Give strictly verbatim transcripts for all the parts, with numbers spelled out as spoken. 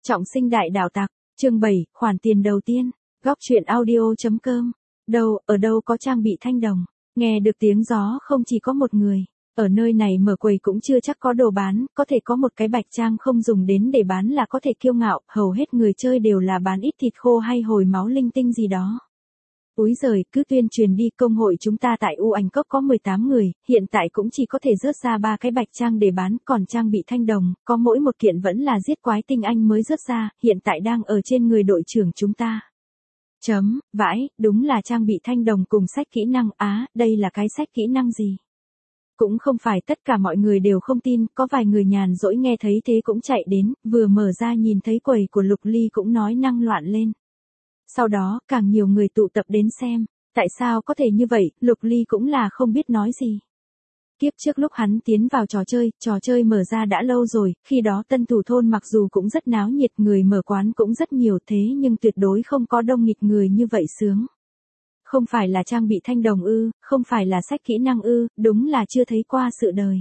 Trọng sinh đại đạo tặc, chương bảy, khoản tiền đầu tiên, góc truyện audio.com. Đâu, ở đâu có trang bị thanh đồng, nghe được tiếng gió không chỉ có một người, ở nơi này mở quầy cũng chưa chắc có đồ bán, có thể có một cái bạch trang không dùng đến để bán là có thể kiêu ngạo, hầu hết người chơi đều là bán ít thịt khô hay hồi máu linh tinh gì đó. Úi giời, cứ tuyên truyền đi, công hội chúng ta tại U Ảnh Cốc có mười tám người, hiện tại cũng chỉ có thể rớt ra ba cái bạch trang để bán, còn trang bị thanh đồng, có mỗi một kiện vẫn là giết quái tinh anh mới rớt ra, hiện tại đang ở trên người đội trưởng chúng ta. Chấm, vãi, đúng là trang bị thanh đồng cùng sách kỹ năng, á, đây là cái sách kỹ năng gì? Cũng không phải tất cả mọi người đều không tin, có vài người nhàn rỗi nghe thấy thế cũng chạy đến, vừa mở ra nhìn thấy quầy của Lục Ly cũng nói năng loạn lên. Sau đó, càng nhiều người tụ tập đến xem, tại sao có thể như vậy, Lục Ly cũng là không biết nói gì. Kiếp trước lúc hắn tiến vào trò chơi, trò chơi mở ra đã lâu rồi, khi đó tân thủ thôn mặc dù cũng rất náo nhiệt, người mở quán cũng rất nhiều thế nhưng tuyệt đối không có đông nghịt người như vậy sướng. Không phải là trang bị thanh đồng ư, không phải là sách kỹ năng ư, đúng là chưa thấy qua sự đời.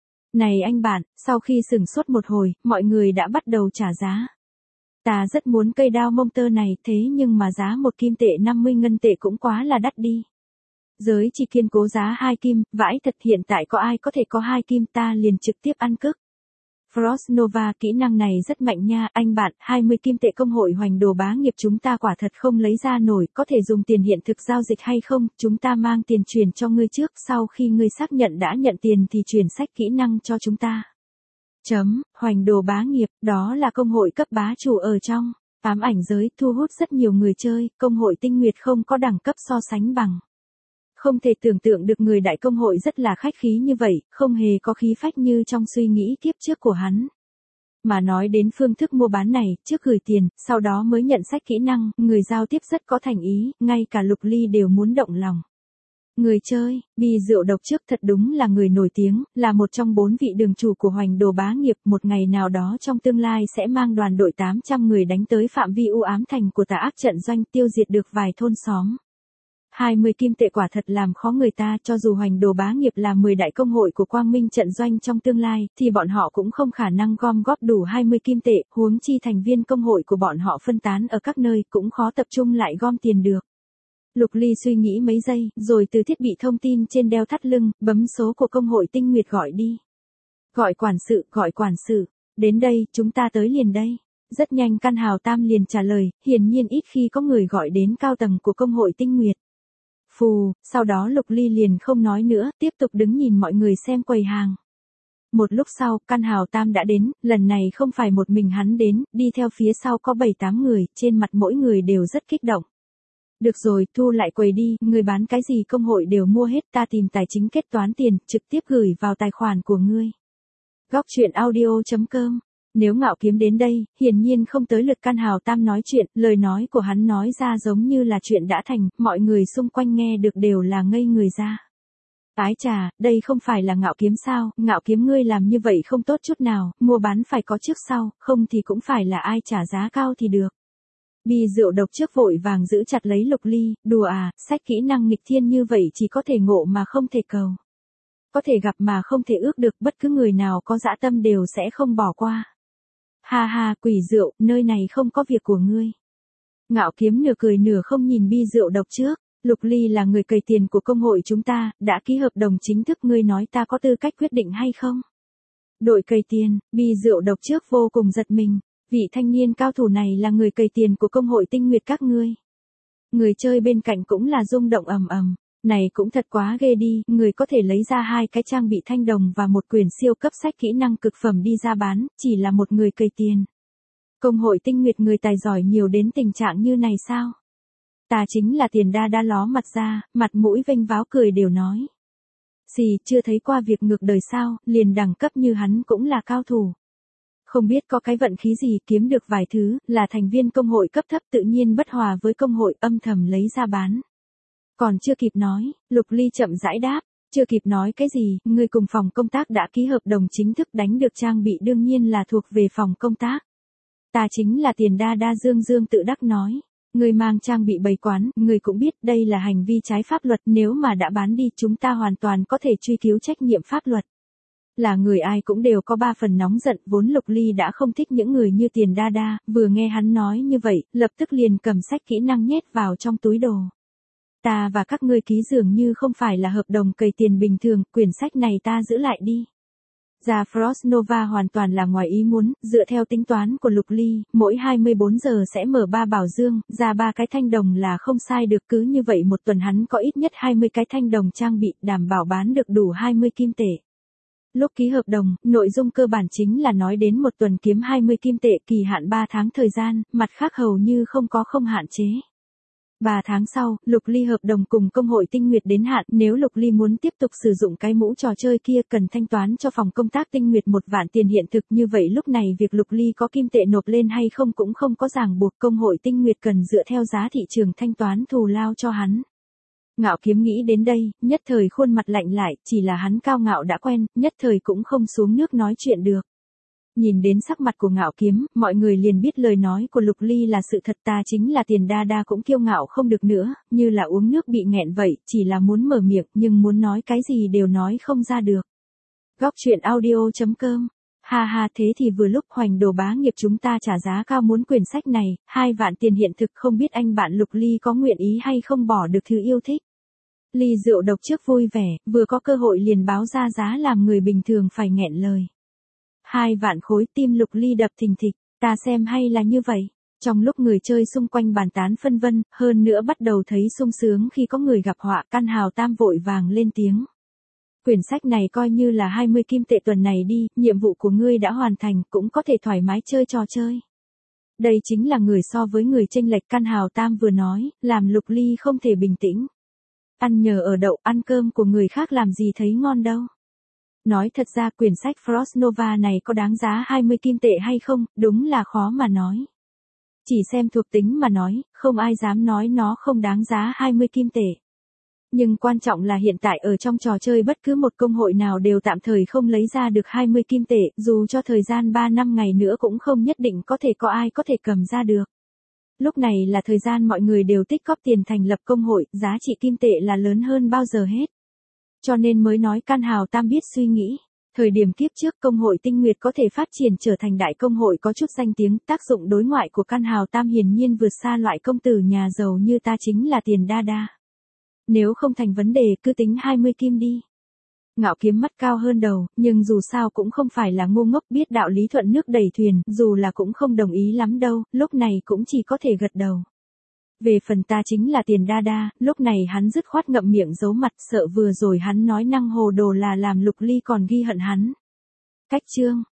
Này anh bạn, sau khi sửng sốt một hồi, mọi người đã bắt đầu trả giá. Ta rất muốn cây đao mông tơ này thế nhưng mà giá một kim tệ năm mươi ngân tệ cũng quá là đắt đi. Giới chỉ kiên cố giá hai kim, vãi thật, hiện tại có ai có thể có hai kim, ta liền trực tiếp ăn cức. Frost Nova, kỹ năng này rất mạnh nha, anh bạn, hai mươi kim tệ công hội hoành đồ bá nghiệp chúng ta quả thật không lấy ra nổi, có thể dùng tiền hiện thực giao dịch hay không, chúng ta mang tiền chuyển cho ngươi trước, sau khi ngươi xác nhận đã nhận tiền thì chuyển sách kỹ năng cho chúng ta. Chấm, hoành đồ bá nghiệp, đó là công hội cấp bá chủ ở trong ám ảnh giới, thu hút rất nhiều người chơi, công hội tinh nguyệt không có đẳng cấp so sánh bằng. Không thể tưởng tượng được người đại công hội rất là khách khí như vậy, không hề có khí phách như trong suy nghĩ kiếp trước của hắn. Mà nói đến phương thức mua bán này, trước gửi tiền, sau đó mới nhận sách kỹ năng, người giao tiếp rất có thành ý, ngay cả Lục Ly đều muốn động lòng. Người chơi, Bi Rượu Độc trước thật đúng là người nổi tiếng, là một trong bốn vị đường chủ của hoành đồ bá nghiệp, một ngày nào đó trong tương lai sẽ mang đoàn đội tám trăm người đánh tới phạm vi u ám thành của tà ác trận doanh, tiêu diệt được vài thôn xóm. hai mươi kim tệ quả thật làm khó người ta, cho dù hoành đồ bá nghiệp là mười đại công hội của quang minh trận doanh trong tương lai, thì bọn họ cũng không khả năng gom góp đủ hai mươi kim tệ, huống chi thành viên công hội của bọn họ phân tán ở các nơi, cũng khó tập trung lại gom tiền được. Lục Ly suy nghĩ mấy giây, rồi từ thiết bị thông tin trên đeo thắt lưng, bấm số của công hội tinh nguyệt gọi đi. Gọi quản sự, gọi quản sự, đến đây, chúng ta tới liền đây. Rất nhanh căn hào tam liền trả lời, hiển nhiên ít khi có người gọi đến cao tầng của công hội tinh nguyệt. Phù, sau đó Lục Ly liền không nói nữa, tiếp tục đứng nhìn mọi người xem quầy hàng. Một lúc sau, căn hào tam đã đến, lần này không phải một mình hắn đến, đi theo phía sau có bảy tám người, trên mặt mỗi người đều rất kích động. Được rồi, thu lại quầy đi, người bán cái gì công hội đều mua hết, ta tìm tài chính kết toán tiền, trực tiếp gửi vào tài khoản của ngươi. Góc truyện audio.com. Nếu Ngạo Kiếm đến đây, hiển nhiên không tới lượt căn hào tam nói chuyện, lời nói của hắn nói ra giống như là chuyện đã thành, mọi người xung quanh nghe được đều là ngây người ra. Ái chà, đây không phải là Ngạo Kiếm sao, Ngạo Kiếm ngươi làm như vậy không tốt chút nào, mua bán phải có trước sau, không thì cũng phải là ai trả giá cao thì được. Bi Rượu Độc trước vội vàng giữ chặt lấy Lục Ly, đùa à, sách kỹ năng nghịch thiên như vậy chỉ có thể ngộ mà không thể cầu. Có thể gặp mà không thể ước được, bất cứ người nào có dã tâm đều sẽ không bỏ qua. Ha ha, quỷ rượu, nơi này không có việc của ngươi. Ngạo Kiếm nửa cười nửa không nhìn Bi Rượu Độc trước, Lục Ly là người cày tiền của công hội chúng ta, đã ký hợp đồng chính thức, ngươi nói ta có tư cách quyết định hay không? Đội cày tiền, Bi Rượu Độc trước vô cùng giật mình. Vị thanh niên cao thủ này là người cày tiền của công hội tinh nguyệt các ngươi. Người chơi bên cạnh cũng là rung động ầm ầm, này cũng thật quá ghê đi, người có thể lấy ra hai cái trang bị thanh đồng và một quyển siêu cấp sách kỹ năng cực phẩm đi ra bán, chỉ là một người cày tiền. Công hội tinh nguyệt người tài giỏi nhiều đến tình trạng như này sao? Ta chính là tiền đa đa ló mặt ra, mặt mũi vênh váo cười đều nói. Gì, chưa thấy qua việc ngược đời sao, liền đẳng cấp như hắn cũng là cao thủ. Không biết có cái vận khí gì kiếm được vài thứ, là thành viên công hội cấp thấp tự nhiên bất hòa với công hội, âm thầm lấy ra bán. Còn chưa kịp nói, Lục Ly chậm rãi đáp, chưa kịp nói cái gì, người cùng phòng công tác đã ký hợp đồng chính thức, đánh được trang bị đương nhiên là thuộc về phòng công tác. Ta chính là tiền đa đa Dương Dương tự đắc nói. Người mang trang bị bày quán, người cũng biết đây là hành vi trái pháp luật, nếu mà đã bán đi chúng ta hoàn toàn có thể truy cứu trách nhiệm pháp luật. Là người ai cũng đều có ba phần nóng giận, vốn Lục Ly đã không thích những người như Tiền Đa Đa, vừa nghe hắn nói như vậy, lập tức liền cầm sách kỹ năng nhét vào trong túi đồ. Ta và các ngươi ký dường như không phải là hợp đồng cày tiền bình thường, quyển sách này ta giữ lại đi. Ra Frost Nova hoàn toàn là ngoài ý muốn, dựa theo tính toán của Lục Ly, mỗi hai mươi bốn giờ sẽ mở ba bảo dương, ra ba cái thanh đồng là không sai được, cứ như vậy một tuần hắn có ít nhất hai mươi cái thanh đồng trang bị, đảm bảo bán được đủ hai mươi kim tệ. Lúc ký hợp đồng, nội dung cơ bản chính là nói đến một tuần kiếm hai mươi kim tệ, kỳ hạn ba tháng thời gian, mặt khác hầu như không có không hạn chế. ba tháng sau, Lục Ly hợp đồng cùng công hội Tinh Nguyệt đến hạn, nếu Lục Ly muốn tiếp tục sử dụng cái mũ trò chơi kia cần thanh toán cho phòng công tác Tinh Nguyệt một vạn tiền hiện thực, như vậy lúc này việc Lục Ly có kim tệ nộp lên hay không cũng không có ràng buộc, công hội Tinh Nguyệt cần dựa theo giá thị trường thanh toán thù lao cho hắn. Ngạo Kiếm nghĩ đến đây, nhất thời khuôn mặt lạnh lại, chỉ là hắn cao ngạo đã quen, nhất thời cũng không xuống nước nói chuyện được. Nhìn đến sắc mặt của Ngạo Kiếm, mọi người liền biết lời nói của Lục Ly là sự thật, ta chính là Tiền Đa Đa cũng kiêu ngạo không được nữa, như là uống nước bị nghẹn vậy, chỉ là muốn mở miệng nhưng muốn nói cái gì đều nói không ra được. Góc truyện audio chấm com. Ha ha, thế thì vừa lúc Hoành Đồ bá nghiệp chúng ta trả giá cao muốn quyển sách này, hai vạn tiền hiện thực, không biết anh bạn Lục Ly có nguyện ý hay không bỏ được thứ yêu thích. Ly rượu độc trước vui vẻ, vừa có cơ hội liền báo ra giá làm người bình thường phải nghẹn lời. Hai vạn khối, tim Lục Ly đập thình thịch, ta xem hay là như vậy. Trong lúc người chơi xung quanh bàn tán phân vân, hơn nữa bắt đầu thấy sung sướng khi có người gặp họa, Căn Hào Tam vội vàng lên tiếng. Quyển sách này coi như là hai mươi kim tệ tuần này đi, nhiệm vụ của ngươi đã hoàn thành, cũng có thể thoải mái chơi trò chơi. Đây chính là người so với người chênh lệch, Căn Hào Tam vừa nói, làm Lục Ly không thể bình tĩnh. Ăn nhờ ở đậu, ăn cơm của người khác làm gì thấy ngon đâu. Nói thật ra quyển sách Frost Nova này có đáng giá hai mươi kim tệ hay không, đúng là khó mà nói. Chỉ xem thuộc tính mà nói, không ai dám nói nó không đáng giá hai mươi kim tệ. Nhưng quan trọng là hiện tại ở trong trò chơi bất cứ một công hội nào đều tạm thời không lấy ra được hai mươi kim tệ, dù cho thời gian ba năm ngày nữa cũng không nhất định có thể có ai có thể cầm ra được. Lúc này là thời gian mọi người đều tích góp tiền thành lập công hội, giá trị kim tệ là lớn hơn bao giờ hết. Cho nên mới nói Căn Hào Tam biết suy nghĩ. Thời điểm kiếp trước công hội Tinh Nguyệt có thể phát triển trở thành đại công hội có chút danh tiếng, tác dụng đối ngoại của Căn Hào Tam hiển nhiên vượt xa loại công tử nhà giàu như ta chính là Tiền Đa Đa. Nếu không thành vấn đề cứ tính hai mươi kim đi. Ngạo Kiếm mắt cao hơn đầu, nhưng dù sao cũng không phải là ngu ngốc, biết đạo lý thuận nước đẩy thuyền, dù là cũng không đồng ý lắm đâu, lúc này cũng chỉ có thể gật đầu. Về phần ta chính là Tiền Đa Đa, lúc này hắn dứt khoát ngậm miệng giấu mặt, sợ vừa rồi hắn nói năng hồ đồ là làm Lục Ly còn ghi hận hắn. Cách chương